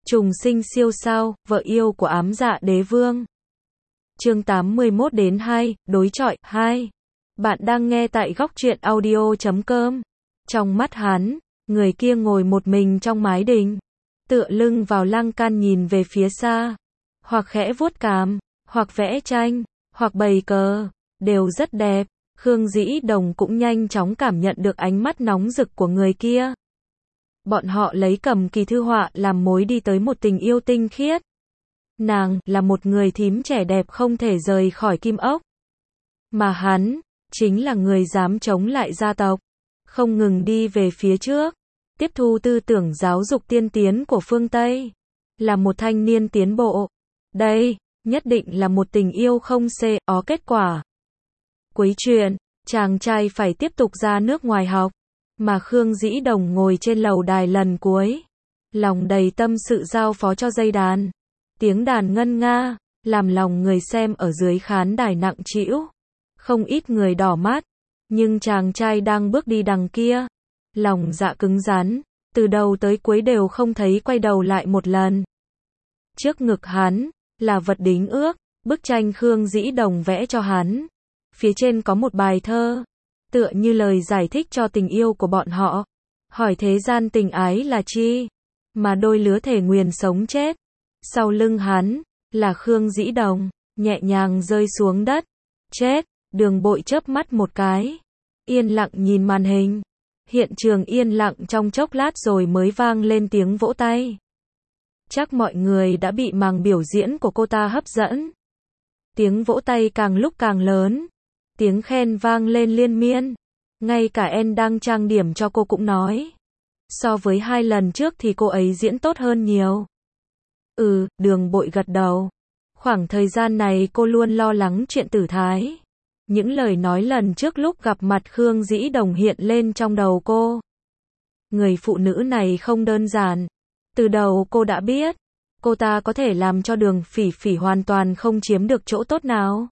Trùng sinh siêu sao, vợ yêu của ám dạ đế vương. Chương 81-2, đối chọi, 2. Bạn đang nghe tại góc truyện audio.com. Trong mắt hắn, người kia ngồi một mình trong mái đình, tựa lưng vào lan can nhìn về phía xa, hoặc khẽ vuốt cằm, hoặc vẽ tranh, hoặc bày cờ, đều rất đẹp. Khương Dĩ Đồng cũng nhanh chóng cảm nhận được ánh mắt nóng rực của người kia. Bọn họ lấy Cầm Kỳ thư họa làm mối đi tới một tình yêu tinh khiết. Nàng là một người thím trẻ đẹp không thể rời khỏi Kim Ốc. Mà hắn, chính là người dám chống lại gia tộc, không ngừng đi về phía trước, tiếp thu tư tưởng giáo dục tiên tiến của phương Tây. Là một thanh niên tiến bộ. Đây, nhất định là một tình yêu không có kết quả. Cuối chuyện, chàng trai phải tiếp tục ra nước ngoài học, mà Khương Dĩ Đồng ngồi trên lầu đài lần cuối, lòng đầy tâm sự giao phó cho dây đàn. Tiếng đàn ngân nga, làm lòng người xem ở dưới khán đài nặng trĩu. Không ít người đỏ mắt, nhưng chàng trai đang bước đi đằng kia, lòng dạ cứng rắn, từ đầu tới cuối đều không thấy quay đầu lại một lần. Trước ngực hắn, là vật đính ước, bức tranh Khương Dĩ Đồng vẽ cho hắn. Phía trên có một bài thơ, tựa như lời giải thích cho tình yêu của bọn họ. Hỏi thế gian tình ái là chi, mà đôi lứa thể nguyền sống chết. Sau lưng hắn, là Khương Dĩ Đồng, nhẹ nhàng rơi xuống đất. Chết, Đường Bội chớp mắt một cái, yên lặng nhìn màn hình. Hiện trường yên lặng trong chốc lát rồi mới vang lên tiếng vỗ tay. Chắc mọi người đã bị màn biểu diễn của cô ta hấp dẫn. Tiếng vỗ tay càng lúc càng lớn. Tiếng khen vang lên liên miên. Ngay cả En đang trang điểm cho cô cũng nói. So với 2 lần trước thì cô ấy diễn tốt hơn nhiều. Đường Bội gật đầu. Khoảng thời gian này cô luôn lo lắng chuyện tử thái. Những lời nói lần trước lúc gặp mặt Khương Dĩ Đồng hiện lên trong đầu cô. Người phụ nữ này không đơn giản. Từ đầu cô đã biết, cô ta có thể làm cho Đường Phỉ Phỉ hoàn toàn không chiếm được chỗ tốt nào.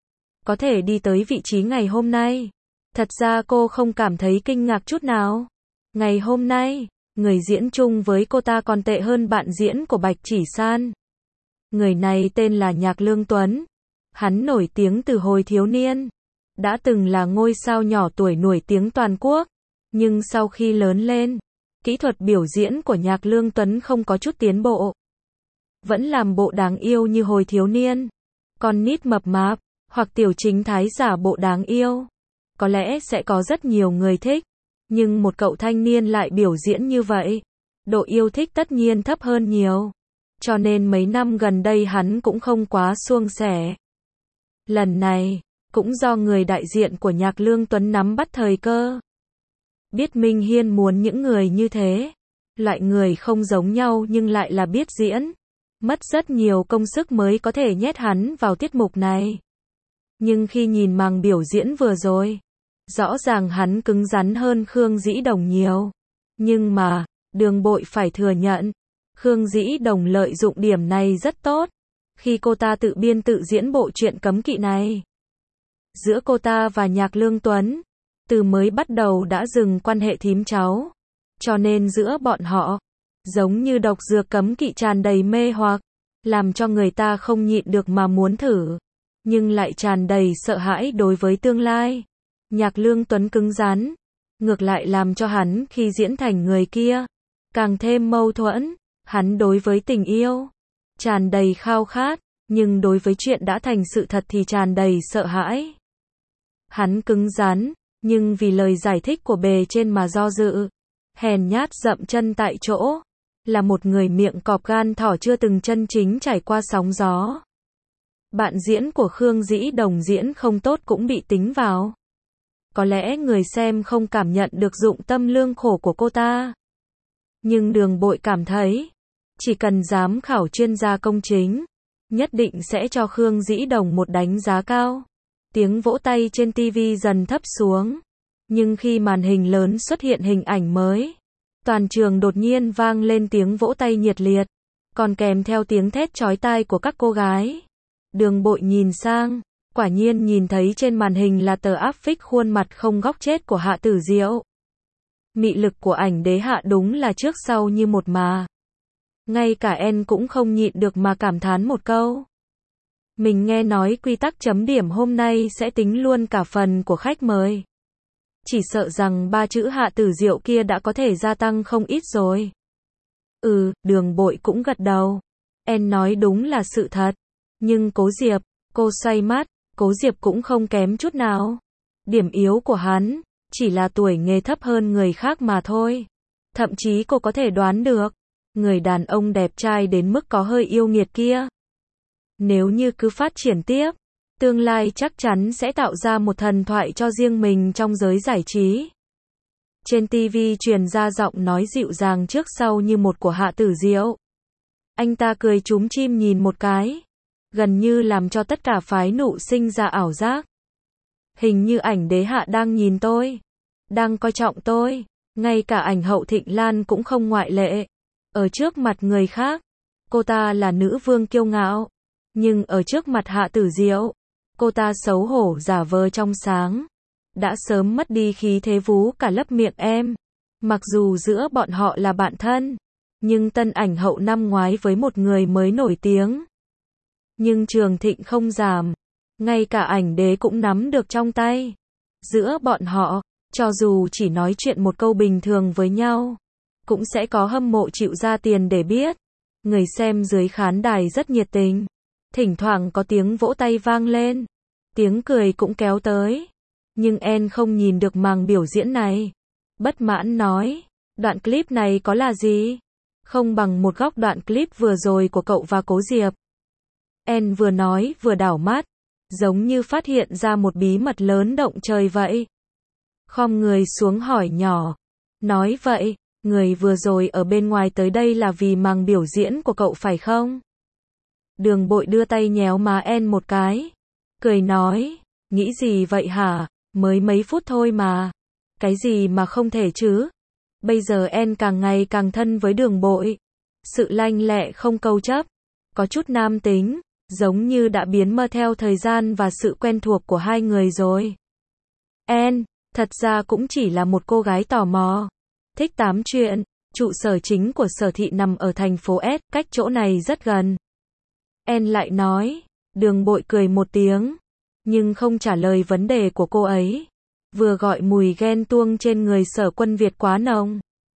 Có thể đi tới vị trí ngày hôm nay. Thật ra cô không cảm thấy kinh ngạc chút nào. Ngày hôm nay, người diễn chung với cô ta còn tệ hơn bạn diễn của Bạch Chỉ San. Người này tên là Nhạc Lương Tuấn. Hắn nổi tiếng từ hồi thiếu niên. Đã từng là ngôi sao nhỏ tuổi nổi tiếng toàn quốc. Nhưng sau khi lớn lên, kỹ thuật biểu diễn của Nhạc Lương Tuấn không có chút tiến bộ. Vẫn làm bộ đáng yêu như hồi thiếu niên. Con nít mập mạp, hoặc tiểu chính thái giả bộ đáng yêu. Có lẽ sẽ có rất nhiều người thích. Nhưng một cậu thanh niên lại biểu diễn như vậy. Độ yêu thích tất nhiên thấp hơn nhiều. Cho nên mấy năm gần đây hắn cũng không quá suôn sẻ. Lần này, cũng do người đại diện của Nhạc Lương Tuấn nắm bắt thời cơ. Biết Minh Hiên muốn những người như thế. Loại người không giống nhau nhưng lại là biết diễn. Mất rất nhiều công sức mới có thể nhét hắn vào tiết mục này. Nhưng khi nhìn màn biểu diễn vừa rồi, rõ ràng hắn cứng rắn hơn Khương Dĩ Đồng nhiều. Nhưng mà, Đường Bội phải thừa nhận, Khương Dĩ Đồng lợi dụng điểm này rất tốt. Khi cô ta tự biên tự diễn bộ truyện cấm kỵ này. Giữa cô ta và Nhạc Lương Tuấn, từ mới bắt đầu đã dừng quan hệ thím cháu. Cho nên giữa bọn họ, giống như độc dược cấm kỵ tràn đầy mê hoặc, làm cho người ta không nhịn được mà muốn thử. Nhưng lại tràn đầy sợ hãi đối với tương lai. Nhạc Lương Tuấn cứng rắn, ngược lại làm cho hắn khi diễn thành người kia, càng thêm mâu thuẫn. Hắn đối với tình yêu, tràn đầy khao khát, nhưng đối với chuyện đã thành sự thật thì tràn đầy sợ hãi. Hắn cứng rắn, nhưng vì lời giải thích của bề trên mà do dự. Hèn nhát dậm chân tại chỗ. Là một người miệng cọp gan thỏ chưa từng chân chính trải qua sóng gió. Bạn diễn của Khương Dĩ Đồng diễn không tốt cũng bị tính vào. Có lẽ người xem không cảm nhận được dụng tâm lương khổ của cô ta. Nhưng Đường Bội cảm thấy, chỉ cần giám khảo chuyên gia công chính, nhất định sẽ cho Khương Dĩ Đồng một đánh giá cao. Tiếng vỗ tay trên TV dần thấp xuống. Nhưng khi màn hình lớn xuất hiện hình ảnh mới, toàn trường đột nhiên vang lên tiếng vỗ tay nhiệt liệt, còn kèm theo tiếng thét chói tai của các cô gái. Đường Bội nhìn sang, quả nhiên nhìn thấy trên màn hình là tờ áp phích khuôn mặt không góc chết của Hạ Tử Diệu. Mị lực của ảnh đế Hạ đúng là trước sau như một mà. Ngay cả En cũng không nhịn được mà cảm thán một câu. Mình nghe nói quy tắc chấm điểm hôm nay sẽ tính luôn cả phần của khách mời. Chỉ sợ rằng 3 chữ Hạ Tử Diệu kia đã có thể gia tăng không ít rồi. Đường Bội cũng gật đầu. En nói đúng là sự thật. Nhưng Cố Diệp, cô xoay mắt, Cố Diệp cũng không kém chút nào. Điểm yếu của hắn, chỉ là tuổi nghề thấp hơn người khác mà thôi. Thậm chí cô có thể đoán được, người đàn ông đẹp trai đến mức có hơi yêu nghiệt kia. Nếu như cứ phát triển tiếp, tương lai chắc chắn sẽ tạo ra một thần thoại cho riêng mình trong giới giải trí. Trên TV truyền ra giọng nói dịu dàng trước sau như một của Hạ Tử Diệu. Anh ta cười chúm chim nhìn một cái, gần như làm cho tất cả phái nụ sinh ra ảo giác. Hình như ảnh đế Hạ đang nhìn tôi, đang coi trọng tôi, ngay cả ảnh hậu Thịnh Lan cũng không ngoại lệ. Ở trước mặt người khác, cô ta là nữ vương kiêu ngạo, nhưng ở trước mặt Hạ Tử Diệu, cô ta xấu hổ giả vờ trong sáng. Đã sớm mất đi khí thế vú cả lấp miệng em. Mặc dù giữa bọn họ là bạn thân, nhưng tân ảnh hậu năm ngoái với một người mới nổi tiếng. Nhưng Trường Thịnh không giảm, ngay cả ảnh đế cũng nắm được trong tay. Giữa bọn họ, cho dù chỉ nói chuyện một câu bình thường với nhau, cũng sẽ có hâm mộ chịu ra tiền để biết. Người xem dưới khán đài rất nhiệt tình, thỉnh thoảng có tiếng vỗ tay vang lên, tiếng cười cũng kéo tới. Nhưng En không nhìn được màn biểu diễn này. Bất mãn nói, đoạn clip này có là gì? Không bằng một góc đoạn clip vừa rồi của cậu và Cố Diệp. En vừa nói vừa đảo mắt, giống như phát hiện ra một bí mật lớn động trời vậy. Khom người xuống hỏi nhỏ, nói vậy, người vừa rồi ở bên ngoài tới đây là vì màn biểu diễn của cậu phải không? Đường Bội đưa tay nhéo má En một cái, cười nói, nghĩ gì vậy hả? Mới mấy phút thôi mà. Cái gì mà không thể chứ? Bây giờ En càng ngày càng thân với Đường Bội. Sự lanh lẹ không câu chấp, có chút nam tính, giống như đã biến mất theo thời gian và sự quen thuộc của hai người rồi. En, thật ra cũng chỉ là một cô gái tò mò, thích tám chuyện. Trụ sở chính của Sở Thị nằm ở thành phố S, cách chỗ này rất gần. En lại nói. Đường Bội cười một tiếng, nhưng không trả lời vấn đề của cô ấy. Vừa gọi mùi ghen tuông trên người Sở Quân Việt quá nồng.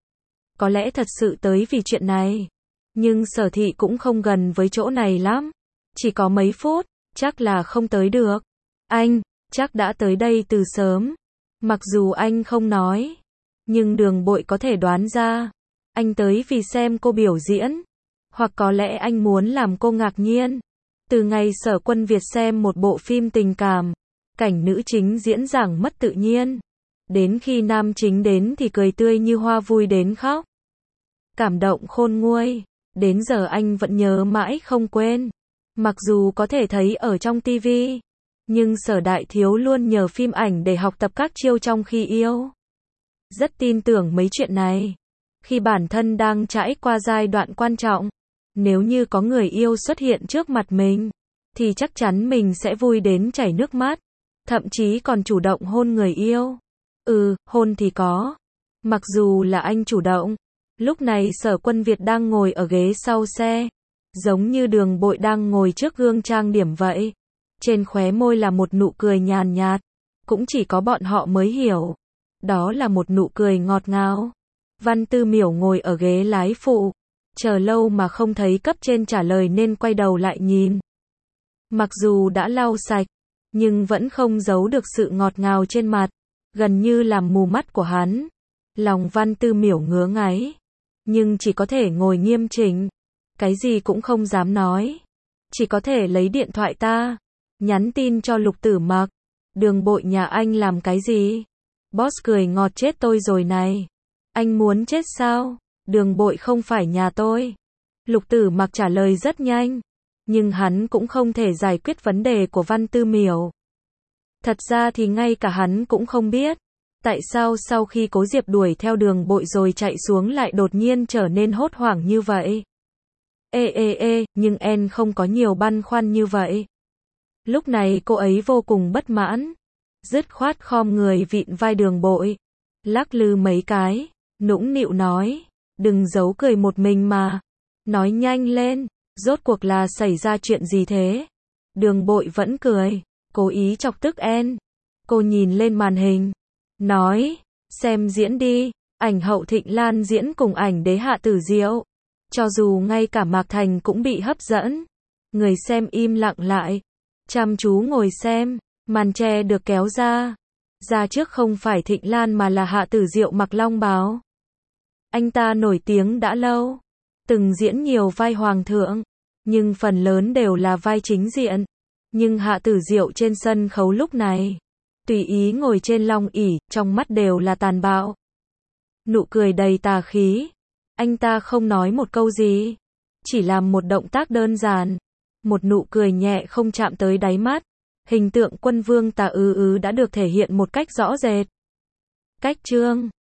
Có lẽ thật sự tới vì chuyện này. Nhưng Sở Thị cũng không gần với chỗ này lắm. Chỉ có mấy phút, chắc là không tới được. Anh, chắc đã tới đây từ sớm. Mặc dù anh không nói, nhưng Đường Bội có thể đoán ra. Anh tới vì xem cô biểu diễn. Hoặc có lẽ anh muốn làm cô ngạc nhiên. Từ ngày Sở Quân Việt xem một bộ phim tình cảm, cảnh nữ chính diễn giảng mất tự nhiên. Đến khi nam chính đến thì cười tươi như hoa vui đến khóc. Cảm động khôn nguôi. Đến giờ anh vẫn nhớ mãi không quên. Mặc dù có thể thấy ở trong TV, nhưng Sở Đại Thiếu luôn nhờ phim ảnh để học tập các chiêu trong khi yêu. Rất tin tưởng mấy chuyện này. Khi bản thân đang trải qua giai đoạn quan trọng, nếu như có người yêu xuất hiện trước mặt mình, thì chắc chắn mình sẽ vui đến chảy nước mắt. Thậm chí còn chủ động hôn người yêu. Hôn thì có. Mặc dù là anh chủ động. Lúc này Sở Quân Việt đang ngồi ở ghế sau xe, giống như Đường Bội đang ngồi trước gương trang điểm vậy. Trên khóe môi là một nụ cười nhàn nhạt, cũng chỉ có bọn họ mới hiểu. Đó là một nụ cười ngọt ngào. Văn Tư Miểu ngồi ở ghế lái phụ, chờ lâu mà không thấy cấp trên trả lời nên quay đầu lại nhìn. Mặc dù đã lau sạch, nhưng vẫn không giấu được sự ngọt ngào trên mặt, gần như làm mù mắt của hắn. Lòng Văn Tư Miểu ngứa ngáy, nhưng chỉ có thể ngồi nghiêm chỉnh, cái gì cũng không dám nói. Chỉ có thể lấy điện thoại nhắn tin cho Lục Tử Mặc. Đường Bội nhà anh làm cái gì? Boss cười ngọt chết tôi rồi này. Anh muốn chết sao? Đường Bội không phải nhà tôi. Lục Tử Mặc trả lời rất nhanh, nhưng hắn cũng không thể giải quyết vấn đề của Văn Tư Miểu. Thật ra thì ngay cả hắn cũng không biết, tại sao sau khi Cố Diệp đuổi theo Đường Bội rồi chạy xuống lại đột nhiên trở nên hốt hoảng như vậy. Nhưng En không có nhiều băn khoăn như vậy. Lúc này cô ấy vô cùng bất mãn, dứt khoát khom người vịn vai Đường Bội, lắc lư mấy cái, nũng nịu nói, đừng giấu cười một mình mà. Nói nhanh lên, rốt cuộc là xảy ra chuyện gì thế? Đường Bội vẫn cười, cố ý chọc tức En. Cô nhìn lên màn hình, nói, xem diễn đi, ảnh Hậu Thịnh Lan diễn cùng ảnh đế Hạ Tử Diệu. Cho dù ngay cả Mạc Thành cũng bị hấp dẫn. Người xem im lặng lại, chăm chú ngồi xem, màn che được kéo ra. Ra trước không phải Thịnh Lan mà là Hạ Tử Diệu mặc long bào. Anh ta nổi tiếng đã lâu, từng diễn nhiều vai hoàng thượng, nhưng phần lớn đều là vai chính diện. Nhưng Hạ Tử Diệu trên sân khấu lúc này, tùy ý ngồi trên long ỷ, trong mắt đều là tàn bạo. Nụ cười đầy tà khí. Anh ta không nói một câu gì, chỉ làm một động tác đơn giản, một nụ cười nhẹ không chạm tới đáy mắt. Hình tượng quân vương tà đã được thể hiện một cách rõ rệt. Cách chương